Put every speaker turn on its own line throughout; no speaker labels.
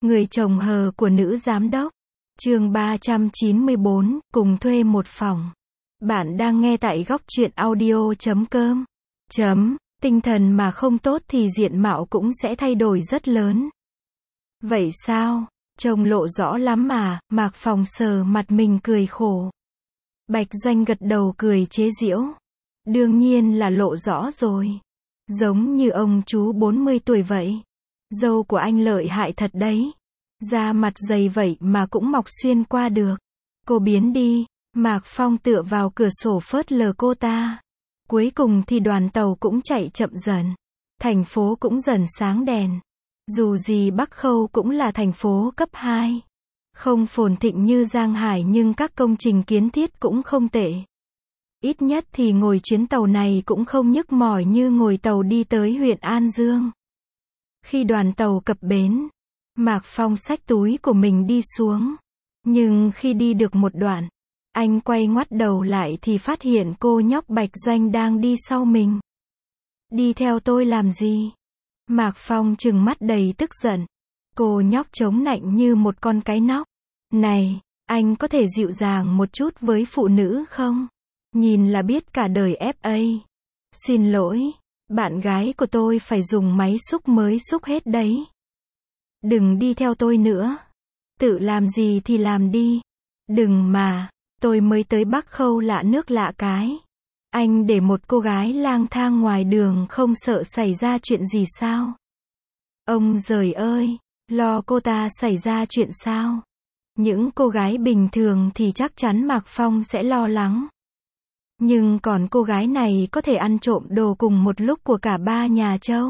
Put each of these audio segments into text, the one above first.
Người chồng hờ của nữ giám đốc. Chương 394, cùng thuê một phòng. Bạn đang nghe tại góc truyện audio.com. Tinh thần mà không tốt thì diện mạo cũng sẽ thay đổi rất lớn. Vậy sao? Trông lộ rõ lắm mà, Mạc Phong sờ mặt mình cười khổ. Bạch Doanh gật đầu cười chế giễu. Đương nhiên là lộ rõ rồi. Giống như ông chú 40 tuổi vậy. Dâu của anh lợi hại thật đấy. Da mặt dày vậy mà cũng mọc xuyên qua được. Cô biến đi. Mạc Phong tựa vào cửa sổ phớt lờ cô ta. Cuối cùng thì đoàn tàu cũng chạy chậm dần. Thành phố cũng dần sáng đèn. Dù gì Bắc Khâu cũng là thành phố cấp 2. Không phồn thịnh như Giang Hải nhưng các công trình kiến thiết cũng không tệ. Ít nhất thì ngồi chuyến tàu này cũng không nhức mỏi như ngồi tàu đi tới huyện An Dương. Khi đoàn tàu cập bến, Mạc Phong xách túi của mình đi xuống. Nhưng khi đi được một đoạn, anh quay ngoắt đầu lại thì phát hiện cô nhóc Bạch Doanh đang đi sau mình. Đi theo tôi làm gì? Mạc Phong trừng mắt đầy tức giận. Cô nhóc chống nạnh như một con cái nóc. Này, anh có thể dịu dàng một chút với phụ nữ không? Nhìn là biết cả đời FA. Xin lỗi, bạn gái của tôi phải dùng máy xúc mới xúc hết đấy. Đừng đi theo tôi nữa. Tự làm gì thì làm đi. Đừng mà, tôi mới tới Bắc Khâu lạ nước lạ cái. Anh để một cô gái lang thang ngoài đường không sợ xảy ra chuyện gì sao? Ông giời ơi, lo cô ta xảy ra chuyện sao? Những cô gái bình thường thì chắc chắn Mạc Phong sẽ lo lắng. Nhưng còn cô gái này có thể ăn trộm đồ cùng một lúc của cả ba nhà Châu.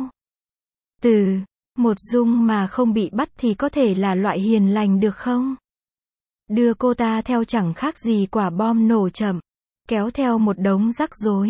Một Dung mà không bị bắt thì có thể là loại hiền lành được không? Đưa cô ta theo chẳng khác gì quả bom nổ chậm, kéo theo một đống rắc rối.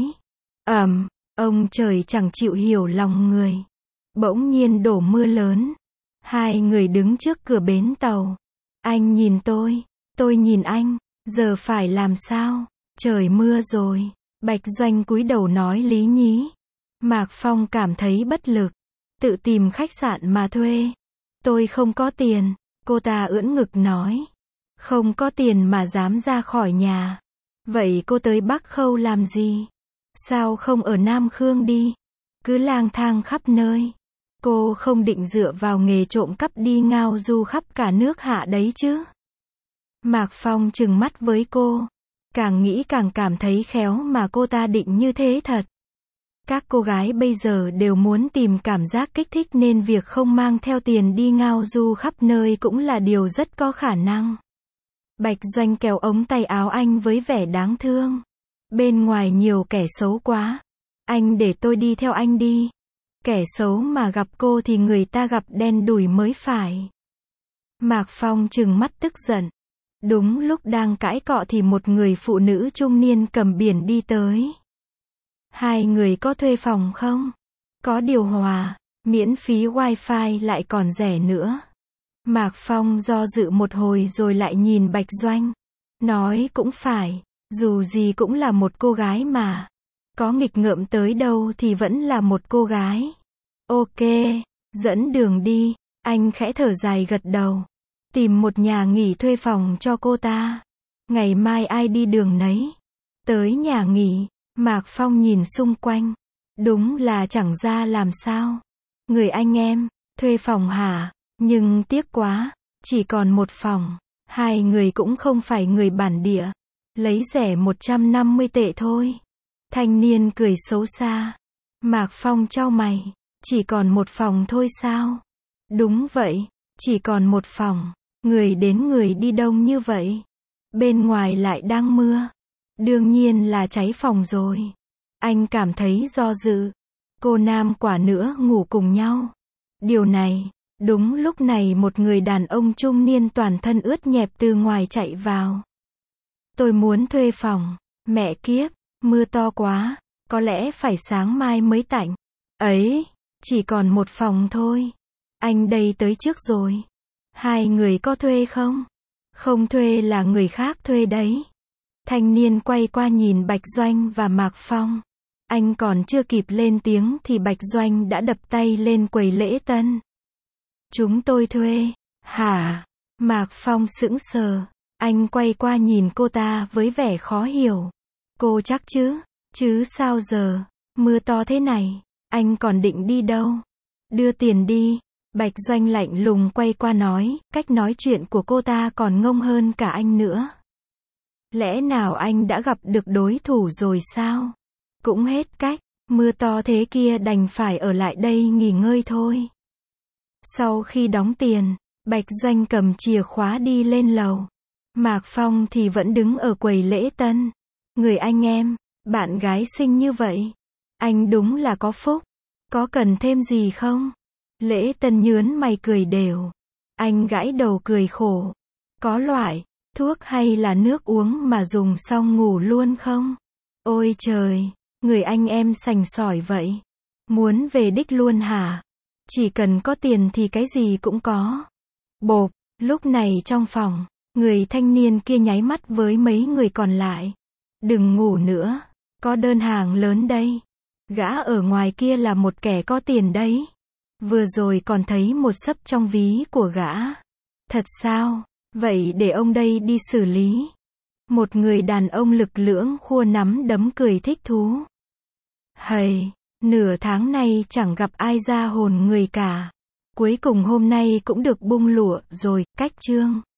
Ông trời chẳng chịu hiểu lòng người. Bỗng nhiên đổ mưa lớn. Hai người đứng trước cửa bến tàu. Anh nhìn tôi nhìn anh, giờ phải làm sao? Trời mưa rồi. Bạch Doanh cúi đầu nói lý nhí. Mạc Phong cảm thấy bất lực. Tự tìm khách sạn mà thuê. Tôi không có tiền, cô ta ưỡn ngực nói. Không có tiền mà dám ra khỏi nhà. Vậy cô tới Bắc Khâu làm gì? Sao không ở Nam Khương đi? Cứ lang thang khắp nơi. Cô không định dựa vào nghề trộm cắp đi ngao du khắp cả nước hạ đấy chứ? Mạc Phong trừng mắt với cô. Càng nghĩ càng cảm thấy khéo mà cô ta định như thế thật. Các cô gái bây giờ đều muốn tìm cảm giác kích thích nên việc không mang theo tiền đi ngao du khắp nơi cũng là điều rất có khả năng. Bạch Doanh kéo ống tay áo anh với vẻ đáng thương. Bên ngoài nhiều kẻ xấu quá. Anh để tôi đi theo anh đi. Kẻ xấu mà gặp cô thì người ta gặp đen đủi mới phải. Mạc Phong trừng mắt tức giận. Đúng lúc đang cãi cọ thì một người phụ nữ trung niên cầm biển đi tới. Hai người có thuê phòng không? Có điều hòa, miễn phí wifi lại còn rẻ nữa. Mạc Phong do dự một hồi rồi lại nhìn Bạch Doanh. Nói cũng phải, dù gì cũng là một cô gái mà. Có nghịch ngợm tới đâu thì vẫn là một cô gái. Ok, dẫn đường đi, anh khẽ thở dài gật đầu. Tìm một nhà nghỉ thuê phòng cho cô ta. Ngày mai ai đi đường nấy. Tới nhà nghỉ, Mạc Phong nhìn xung quanh. Đúng là chẳng ra làm sao. Người anh em, thuê phòng hả? Nhưng tiếc quá, chỉ còn một phòng. Hai người cũng không phải người bản địa. Lấy rẻ 150 tệ thôi. Thanh niên cười xấu xa. Mạc Phong chau mày. Chỉ còn một phòng thôi sao? Đúng vậy, chỉ còn một phòng. Người đến người đi đông như vậy. Bên ngoài lại đang mưa. Đương nhiên là cháy phòng rồi. Anh cảm thấy do dự. Cô nam quả nữa ngủ cùng nhau. Điều này, đúng lúc này một người đàn ông trung niên toàn thân ướt nhẹp từ ngoài chạy vào. Tôi muốn thuê phòng. Mẹ kiếp, mưa to quá. Có lẽ phải sáng mai mới tạnh. Ấy, chỉ còn một phòng thôi. Anh đây tới trước rồi. Hai người có thuê không? Không thuê là người khác thuê đấy. Thanh niên quay qua nhìn Bạch Doanh và Mạc Phong. Anh còn chưa kịp lên tiếng thì Bạch Doanh đã đập tay lên quầy lễ tân. Chúng tôi thuê. Hả? Mạc Phong sững sờ. Anh quay qua nhìn cô ta với vẻ khó hiểu. Cô chắc chứ? Chứ sao giờ? Mưa to thế này, anh còn định đi đâu? Đưa tiền đi. Bạch Doanh lạnh lùng quay qua nói, cách nói chuyện của cô ta còn ngông hơn cả anh nữa. Lẽ nào anh đã gặp được đối thủ rồi sao? Cũng hết cách, mưa to thế kia đành phải ở lại đây nghỉ ngơi thôi. Sau khi đóng tiền, Bạch Doanh cầm chìa khóa đi lên lầu. Mạc Phong thì vẫn đứng ở quầy lễ tân. Người anh em, bạn gái xinh như vậy. Anh đúng là có phúc. Có cần thêm gì không? Lễ tân nhớn mày cười đều. Anh gãi đầu cười khổ. Có loại thuốc hay là nước uống mà dùng xong ngủ luôn không? Ôi trời, người anh em sành sỏi vậy. Muốn về đích luôn hả? Chỉ cần có tiền thì cái gì cũng có. Bộp, lúc này trong phòng, người thanh niên kia nháy mắt với mấy người còn lại. Đừng ngủ nữa, có đơn hàng lớn đây. Gã ở ngoài kia là một kẻ có tiền đấy. Vừa rồi còn thấy một xấp trong ví của gã. Thật sao? Vậy để ông đây đi xử lý. Một người đàn ông lực lưỡng khua nắm đấm cười thích thú. Hầy, nửa tháng nay chẳng gặp ai ra hồn người cả. Cuối cùng hôm nay cũng được bung lụa rồi, cách chương.